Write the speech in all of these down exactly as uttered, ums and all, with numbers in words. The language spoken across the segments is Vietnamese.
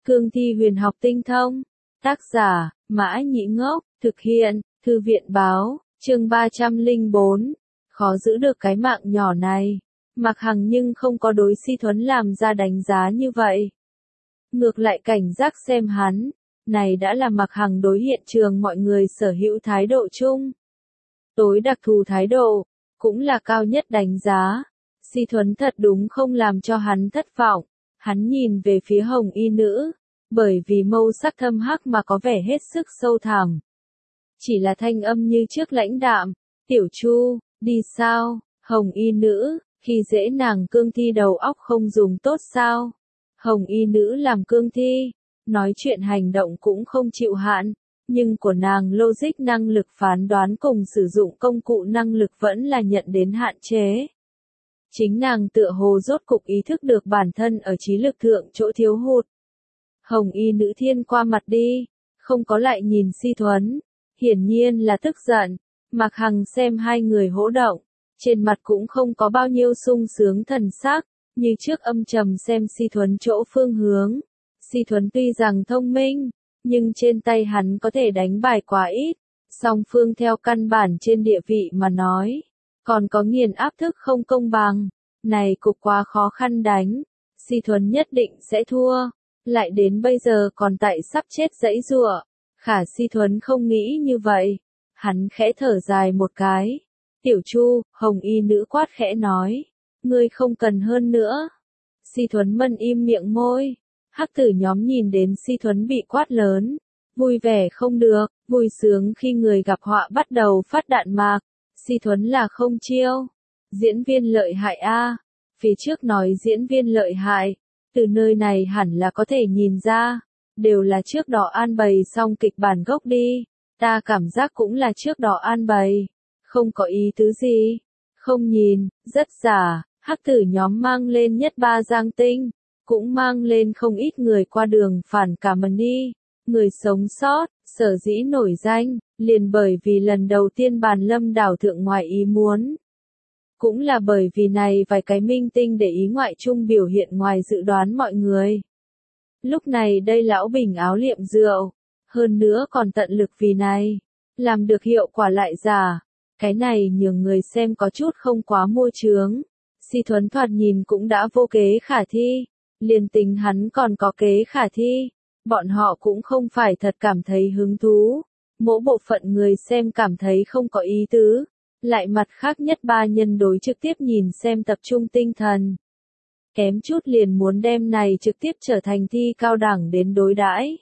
Cương thi huyền học tinh thông. Tác giả, Mã Nhĩ Ngốc, thực hiện, Thư viện báo, chương ba trăm lẻ bốn. Khó giữ được cái mạng nhỏ này. Mạc Hằng nhưng không có đối Si Thuấn làm ra đánh giá như vậy. Ngược lại cảnh giác xem hắn, này đã là Mạc Hằng đối hiện trường mọi người sở hữu thái độ chung. Tối đặc thù thái độ, cũng là cao nhất đánh giá. Si Thuấn thật đúng không làm cho hắn thất vọng. Hắn nhìn về phía hồng y nữ, bởi vì mâu sắc thâm hắc mà có vẻ hết sức sâu thẳm. Chỉ là thanh âm như trước lãnh đạm, tiểu Chu, đi sao, hồng y nữ, khi dễ nàng cương thi đầu óc không dùng tốt sao. Hồng y nữ làm cương thi, nói chuyện hành động cũng không chịu hạn, nhưng của nàng logic năng lực phán đoán cùng sử dụng công cụ năng lực vẫn là nhận đến hạn chế. Chính nàng tựa hồ rốt cục ý thức được bản thân ở trí lực thượng chỗ thiếu hụt. Hồng y nữ thiên qua mặt đi, không có lại nhìn Si Thuấn, hiển nhiên là tức giận. Mạc Hằng xem hai người hỗ động, trên mặt cũng không có bao nhiêu sung sướng thần sắc, như trước âm trầm xem Si Thuấn chỗ phương hướng. Si Thuấn tuy rằng thông minh, nhưng trên tay hắn có thể đánh bài quá ít, song phương theo căn bản trên địa vị mà nói, còn có nghiền áp thức không công bằng, này cục quá khó khăn đánh, Si Thuấn nhất định sẽ thua, lại đến bây giờ còn tại sắp chết giãy giụa. Khả Si Thuấn không nghĩ như vậy, hắn khẽ thở dài một cái. Tiểu Chu, hồng y nữ quát khẽ nói, ngươi không cần hơn nữa. Si Thuấn mân im miệng môi, hắc tử nhóm nhìn đến Si Thuấn bị quát lớn, vui vẻ không được, vui sướng khi người gặp họa bắt đầu phát đạn mạc. Si Thuấn là không chiêu, diễn viên lợi hại a. Phía trước nói diễn viên lợi hại, từ nơi này hẳn là có thể nhìn ra, đều là trước đó an bày xong kịch bản gốc đi, ta cảm giác cũng là trước đó an bày, không có ý tứ gì, không nhìn, rất giả. Hắc tử nhóm mang lên nhất ba giang tinh, cũng mang lên không ít người qua đường phản cả mần đi, người sống sót, sở dĩ nổi danh, liền bởi vì lần đầu tiên bàn lâm đảo thượng ngoài ý muốn. Cũng là bởi vì này vài cái minh tinh để ý ngoại trung biểu hiện ngoài dự đoán mọi người. Lúc này đây lão bình áo liệm rượu, hơn nữa còn tận lực vì này, làm được hiệu quả lại giả, cái này nhường người xem có chút không quá mua chướng. Si Thuấn thoạt nhìn cũng đã vô kế khả thi, liền tính hắn còn có kế khả thi, bọn họ cũng không phải thật cảm thấy hứng thú. Mỗi bộ phận người xem cảm thấy không có ý tứ, lại mặt khác nhất ba nhân đối trực tiếp nhìn xem tập trung tinh thần. Kém chút liền muốn đem này trực tiếp trở thành thi cao đẳng đến đối đãi.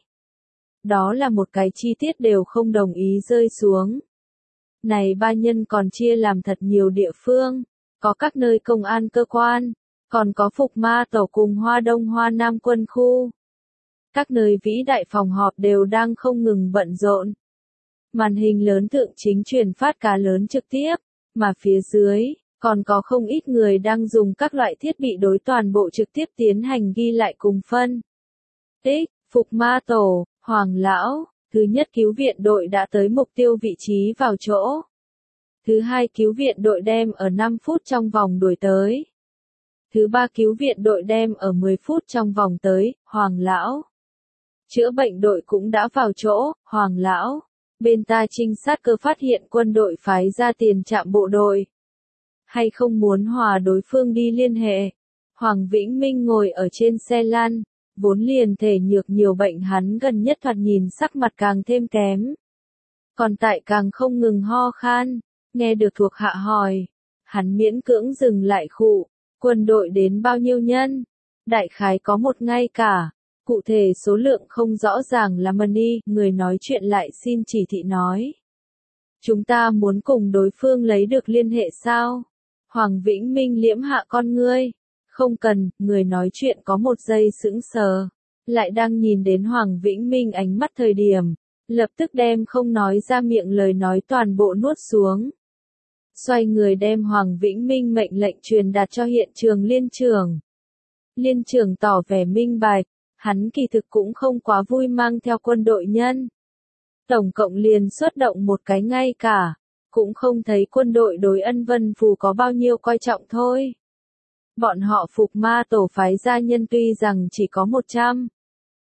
Đó là một cái chi tiết đều không đồng ý rơi xuống. Này ba nhân còn chia làm thật nhiều địa phương. Có các nơi công an cơ quan, còn có Phục Ma Tổ cùng Hoa Đông Hoa Nam quân khu. Các nơi vĩ đại phòng họp đều đang không ngừng bận rộn. Màn hình lớn thượng chính truyền phát cá lớn trực tiếp, mà phía dưới, còn có không ít người đang dùng các loại thiết bị đối toàn bộ trực tiếp tiến hành ghi lại cùng phân. Tích, Phục Ma Tổ, Hoàng Lão, thứ nhất cứu viện đội đã tới mục tiêu vị trí vào chỗ. Thứ hai cứu viện đội đem ở năm phút trong vòng đuổi tới. Thứ ba cứu viện đội đem ở mười phút trong vòng tới, Hoàng Lão. Chữa bệnh đội cũng đã vào chỗ, Hoàng Lão. Bên ta trinh sát cơ phát hiện quân đội phái ra tiền trạm bộ đội. Hay không muốn hòa đối phương đi liên hệ. Hoàng Vĩnh Minh ngồi ở trên xe lăn, vốn liền thể nhược nhiều bệnh hắn gần nhất thoạt nhìn sắc mặt càng thêm kém. Còn tại càng không ngừng ho khan. Nghe được thuộc hạ hỏi, hắn miễn cưỡng dừng lại khụ, quân đội đến bao nhiêu nhân? Đại khái có một ngay cả, cụ thể số lượng không rõ ràng là mần đi, người nói chuyện lại xin chỉ thị nói. Chúng ta muốn cùng đối phương lấy được liên hệ sao? Hoàng Vĩnh Minh liễm hạ con ngươi, không cần, người nói chuyện có một giây sững sờ, lại đang nhìn đến Hoàng Vĩnh Minh ánh mắt thời điểm, lập tức đem không nói ra miệng lời nói toàn bộ nuốt xuống. Xoay người đem Hoàng Vĩnh Minh mệnh lệnh truyền đạt cho hiện trường liên trưởng. Liên trưởng tỏ vẻ minh bạch, hắn kỳ thực cũng không quá vui mang theo quân đội nhân. Tổng cộng liền xuất động một cái ngay cả, cũng không thấy quân đội đối Ân Vân Phù có bao nhiêu coi trọng thôi. Bọn họ Phục Ma Tổ phái gia nhân tuy rằng chỉ có một trăm,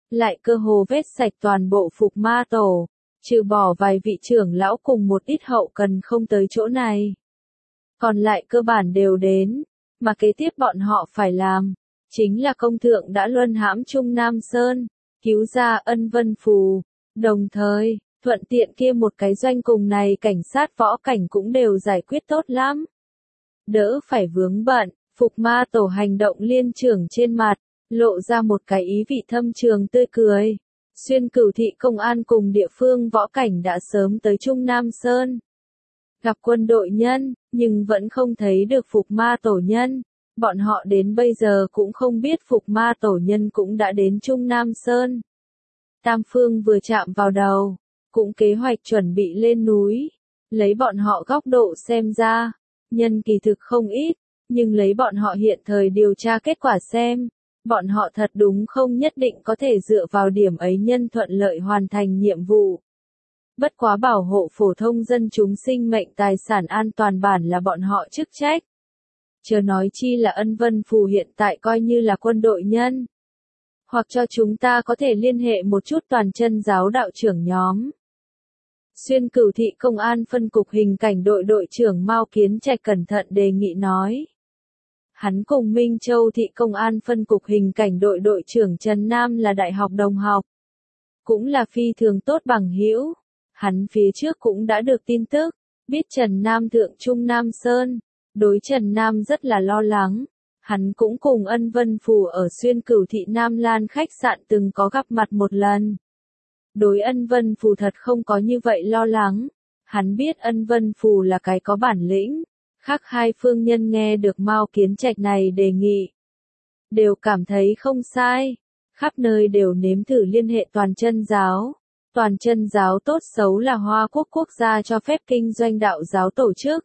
lại cơ hồ vết sạch toàn bộ Phục Ma Tổ, trừ bỏ vài vị trưởng lão cùng một ít hậu cần không tới chỗ này. Còn lại cơ bản đều đến, mà kế tiếp bọn họ phải làm, chính là công thượng đã luân hãm Trung Nam Sơn, cứu ra Ân Vân Phù, đồng thời, thuận tiện kia một cái doanh cùng này cảnh sát võ cảnh cũng đều giải quyết tốt lắm. Đỡ phải vướng bận, Phục Ma Tổ hành động liên trưởng trên mặt, lộ ra một cái ý vị thâm trường tươi cười. Xuyên Cửu thị công an cùng địa phương võ cảnh đã sớm tới Trung Nam Sơn. Gặp quân đội nhân, nhưng vẫn không thấy được Phục Ma Tổ nhân. Bọn họ đến bây giờ cũng không biết Phục Ma Tổ nhân cũng đã đến Trung Nam Sơn. Tam Phương vừa chạm vào đầu, cũng kế hoạch chuẩn bị lên núi. Lấy bọn họ góc độ xem ra, nhân kỳ thực không ít, nhưng lấy bọn họ hiện thời điều tra kết quả xem, bọn họ thật đúng không nhất định có thể dựa vào điểm ấy nhân thuận lợi hoàn thành nhiệm vụ. Bất quá bảo hộ phổ thông dân chúng sinh mệnh tài sản an toàn bản là bọn họ chức trách. Chớ nói chi là Ân Vân Phù hiện tại coi như là quân đội nhân. Hoặc cho chúng ta có thể liên hệ một chút toàn chân giáo đạo trưởng nhóm. Xuyên Cửu thị công an phân cục hình cảnh đội đội trưởng Mao Kiến Trạch cẩn thận đề nghị nói. Hắn cùng Minh Châu thị công an phân cục hình cảnh đội đội trưởng Trần Nam là đại học đồng học. Cũng là phi thường tốt bằng hữu. Hắn phía trước cũng đã được tin tức, biết Trần Nam thượng Trung Nam Sơn. Đối Trần Nam rất là lo lắng. Hắn cũng cùng Ân Vân Phù ở Xuyên Cửu thị Nam Lan khách sạn từng có gặp mặt một lần. Đối Ân Vân Phù thật không có như vậy lo lắng. Hắn biết Ân Vân Phù là cái có bản lĩnh. Khác hai phương nhân nghe được Mao Kiến Trạch này đề nghị, đều cảm thấy không sai. Khắp nơi đều nếm thử liên hệ toàn chân giáo. Toàn chân giáo tốt xấu là Hoa Quốc quốc gia cho phép kinh doanh đạo giáo tổ chức.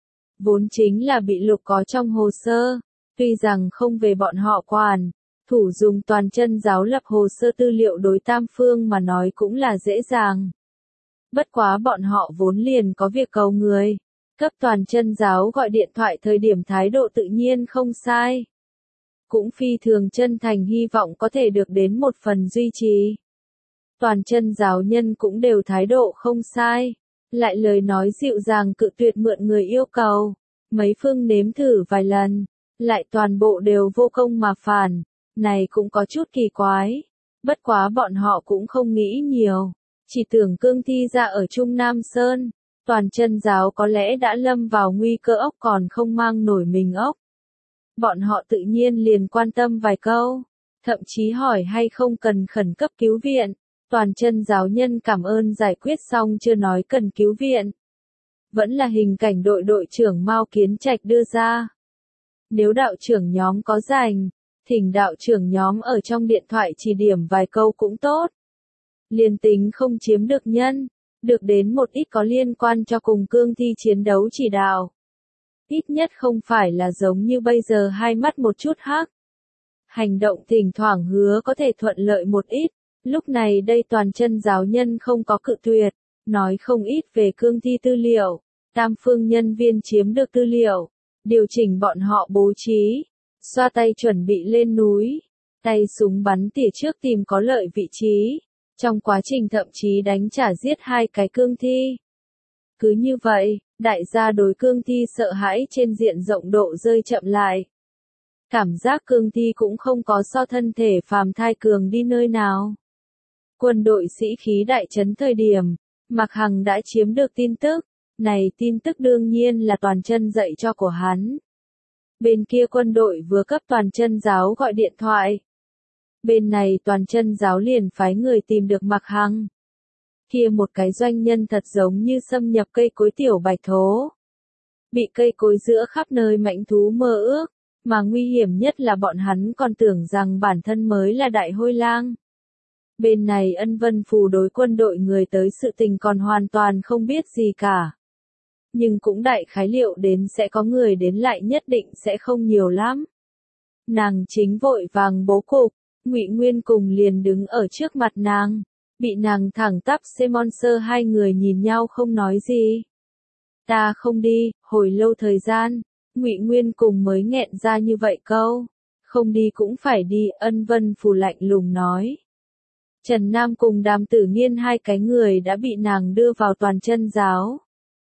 Vốn chính là bị lục có trong hồ sơ. Tuy rằng không về bọn họ quản, thủ dùng toàn chân giáo lập hồ sơ tư liệu đối tam phương mà nói cũng là dễ dàng. Bất quá bọn họ vốn liền có việc cầu người. Cấp toàn chân giáo gọi điện thoại thời điểm thái độ tự nhiên không sai. Cũng phi thường chân thành hy vọng có thể được đến một phần duy trì. Toàn chân giáo nhân cũng đều thái độ không sai. Lại lời nói dịu dàng cự tuyệt mượn người yêu cầu. Mấy phương nếm thử vài lần. Lại toàn bộ đều vô công mà phản. Này cũng có chút kỳ quái. Bất quá bọn họ cũng không nghĩ nhiều. Chỉ tưởng cương thi ra ở Trung Nam Sơn. Toàn chân giáo có lẽ đã lâm vào nguy cơ ốc còn không mang nổi mình ốc. Bọn họ tự nhiên liền quan tâm vài câu. Thậm chí hỏi hay không cần khẩn cấp cứu viện. Toàn chân giáo nhân cảm ơn giải quyết xong chưa nói cần cứu viện. Vẫn là hình cảnh đội đội trưởng Mao Kiến Trạch đưa ra. Nếu đạo trưởng nhóm có rảnh, thỉnh đạo trưởng nhóm ở trong điện thoại chỉ điểm vài câu cũng tốt. Liên tính không chiếm được nhân, được đến một ít có liên quan cho cùng cương thi chiến đấu chỉ đạo. Ít nhất không phải là giống như bây giờ hai mắt một chút hắc. Hành động thỉnh thoảng hứa có thể thuận lợi một ít. Lúc này đây toàn chân giáo nhân không có cự tuyệt, nói không ít về cương thi tư liệu. Tam phương nhân viên chiếm được tư liệu, điều chỉnh bọn họ bố trí, xoa tay chuẩn bị lên núi, tay súng bắn tỉa trước tìm có lợi vị trí, trong quá trình thậm chí đánh trả giết hai cái cương thi. Cứ như vậy, đại gia đối cương thi sợ hãi trên diện rộng độ rơi chậm lại. Cảm giác cương thi cũng không có so thân thể phàm thai cường đi nơi nào. Quân đội sĩ khí đại trấn thời điểm, Mạc Hằng đã chiếm được tin tức. Này tin tức đương nhiên là toàn chân dạy cho của hắn. Bên kia quân đội vừa cấp toàn chân giáo gọi điện thoại. Bên này toàn chân giáo liền phái người tìm được Mạc Hằng. Kia một cái doanh nhân thật giống như xâm nhập cây cối tiểu bạch thố. Bị cây cối giữa khắp nơi mãnh thú mơ ước, mà nguy hiểm nhất là bọn hắn còn tưởng rằng bản thân mới là đại hôi lang. Bên này Ân Vân Phù đối quân đội người tới sự tình còn hoàn toàn không biết gì cả. Nhưng cũng đại khái liệu đến sẽ có người đến lại nhất định sẽ không nhiều lắm. Nàng chính vội vàng bố cục, Ngụy Nguyên cùng liền đứng ở trước mặt nàng, bị nàng thẳng tắp Simon Sơ hai người nhìn nhau không nói gì. Ta không đi, hồi lâu thời gian, Ngụy Nguyên cùng mới nghẹn ra như vậy câu, không đi cũng phải đi, Ân Vân Phù lạnh lùng nói. Trần Nam cùng Đàm Tử Nghiên hai cái người đã bị nàng đưa vào toàn chân giáo.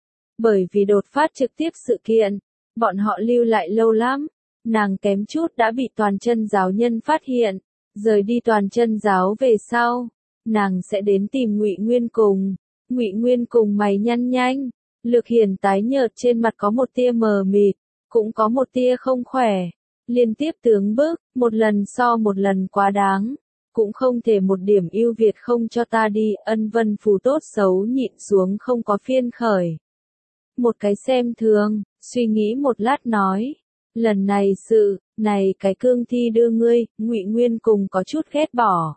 Bởi vì đột phát trực tiếp sự kiện, bọn họ lưu lại lâu lắm, nàng kém chút đã bị toàn chân giáo nhân phát hiện, rời đi toàn chân giáo về sau, nàng sẽ đến tìm Ngụy Nguyên cùng. Ngụy Nguyên cùng mày nhăn nhanh, Lược Hiền tái nhợt trên mặt có một tia mờ mịt, cũng có một tia không khỏe, liên tiếp tướng bức, một lần so một lần quá đáng, cũng không thể một điểm ưu việt không cho ta đi, Ân Vân Phù tốt xấu nhịn xuống không có phiên khởi. Một cái xem thường, suy nghĩ một lát nói, lần này sự, này cái cương thi đưa ngươi, Ngụy Nguyên cùng có chút ghét bỏ.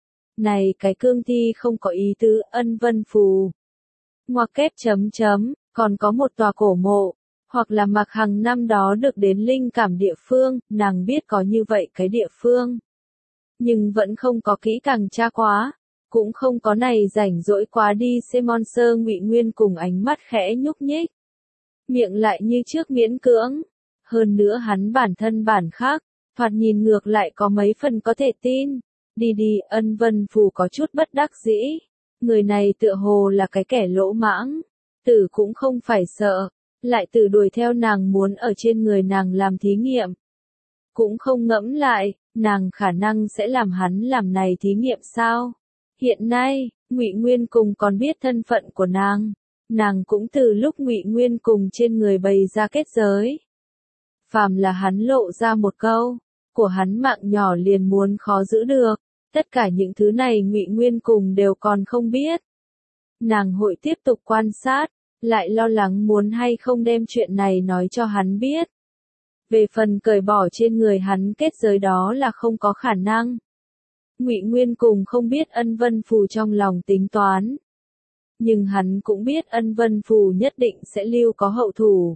Này cái cương thi không có ý tứ, Ân Vân Phù. Ngoặc kép chấm chấm, còn có một tòa cổ mộ, hoặc là Mạc Hằng năm đó được đến linh cảm địa phương, nàng biết có như vậy cái địa phương. Nhưng vẫn không có kỹ càng tra quá, cũng không có này rảnh rỗi quá đi xem monster. Ngụy Nguyên cùng ánh mắt khẽ nhúc nhích. Miệng lại như trước miễn cưỡng. Hơn nữa hắn bản thân bản khác, thoạt nhìn ngược lại có mấy phần có thể tin. Đi đi, Ân Vân Phù có chút bất đắc dĩ. Người này tựa hồ là cái kẻ lỗ mãng. Tử cũng không phải sợ, lại tử đuổi theo nàng muốn ở trên người nàng làm thí nghiệm. Cũng không ngẫm lại, nàng khả năng sẽ làm hắn làm này thí nghiệm sao? Hiện nay, Ngụy Nguyên cùng còn biết thân phận của nàng, nàng cũng từ lúc Ngụy Nguyên cùng trên người bày ra kết giới. Phàm là hắn lộ ra một câu, của hắn mạng nhỏ liền muốn khó giữ được, tất cả những thứ này Ngụy Nguyên cùng đều còn không biết. Nàng hội tiếp tục quan sát, lại lo lắng muốn hay không đem chuyện này nói cho hắn biết. Về phần cởi bỏ trên người hắn kết giới đó là không có khả năng. Ngụy Nguyên cùng không biết Ân Vân Phù trong lòng tính toán. Nhưng hắn cũng biết Ân Vân Phù nhất định sẽ lưu có hậu thủ.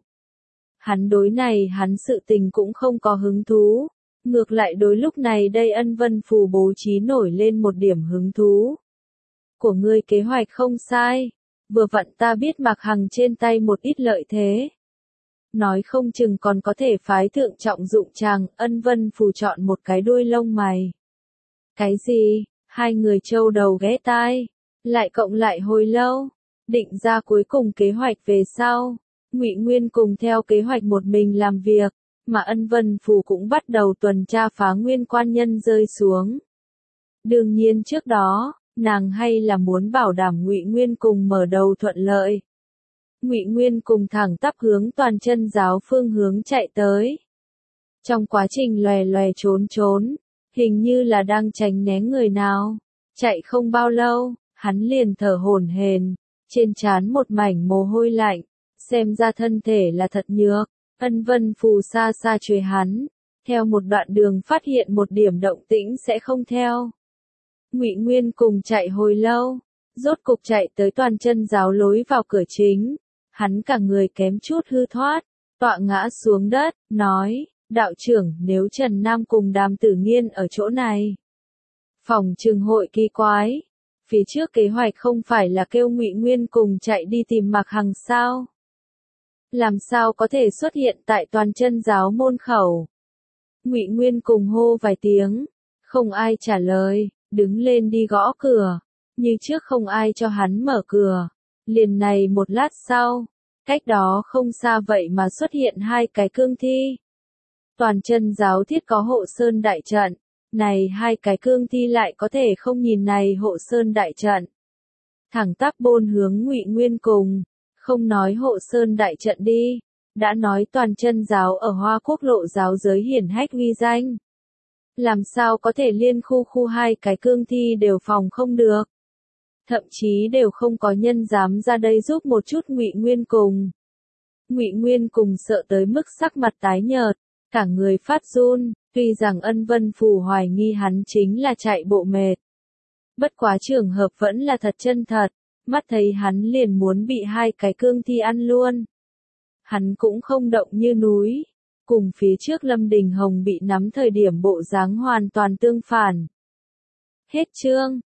Hắn đối này hắn sự tình cũng không có hứng thú. Ngược lại đối lúc này đây Ân Vân Phù bố trí nổi lên một điểm hứng thú. Của ngươi kế hoạch không sai. Vừa vặn ta biết Mạc Hằng trên tay một ít lợi thế. Nói không chừng còn có thể phái thượng trọng dụng chàng. Ân Vân Phù chọn một cái đuôi lông mày. Cái gì? Hai người trâu đầu ghé tai. Lại cộng lại hồi lâu. Định ra cuối cùng kế hoạch về sau. Ngụy Nguyên cùng theo kế hoạch một mình làm việc. Mà Ân Vân Phù cũng bắt đầu tuần tra phá nguyên quan nhân rơi xuống. Đương nhiên trước đó, nàng hay là muốn bảo đảm Ngụy Nguyên cùng mở đầu thuận lợi. Ngụy Nguyên cùng thẳng tắp hướng toàn chân giáo phương hướng chạy tới. Trong quá trình lòe lòe trốn trốn, hình như là đang tránh né người nào. Chạy không bao lâu, hắn liền thở hổn hển, trên trán một mảnh mồ hôi lạnh, xem ra thân thể là thật nhược. Ân Vân Phù xa xa truy hắn, theo một đoạn đường phát hiện một điểm động tĩnh sẽ không theo. Ngụy Nguyên cùng chạy hồi lâu, rốt cục chạy tới toàn chân giáo lối vào cửa chính. Hắn cả người kém chút hư thoát, tọa ngã xuống đất, nói, đạo trưởng nếu Trần Nam cùng Đàm Tử Nghiên ở chỗ này. Phòng trường hội kỳ quái, phía trước kế hoạch không phải là kêu Ngụy Nguyên cùng chạy đi tìm Mạc Hằng sao? Làm sao có thể xuất hiện tại toàn chân giáo môn khẩu? Ngụy Nguyên cùng hô vài tiếng, không ai trả lời, đứng lên đi gõ cửa, như trước không ai cho hắn mở cửa. Liền này một lát sau, cách đó không xa vậy mà xuất hiện hai cái cương thi. Toàn chân giáo thiết có hộ sơn đại trận, này hai cái cương thi lại có thể không nhìn này hộ sơn đại trận. Thẳng tắp bôn hướng Ngụy Nguyên cùng, không nói hộ sơn đại trận đi, đã nói toàn chân giáo ở Hoa Quốc lộ giáo giới hiển hách uy danh. Làm sao có thể liên khu khu hai cái cương thi đều phòng không được. Thậm chí đều không có nhân dám ra đây giúp một chút Ngụy Nguyên cùng. Ngụy Nguyên cùng sợ tới mức sắc mặt tái nhợt, cả người phát run, tuy rằng Ân Vân Phù hoài nghi hắn chính là chạy bộ mệt. Bất quá trường hợp vẫn là thật chân thật, mắt thấy hắn liền muốn bị hai cái cương thi ăn luôn. Hắn cũng không động như núi, cùng phía trước Lâm Đình Hồng bị nắm thời điểm bộ dáng hoàn toàn tương phản. Hết chương.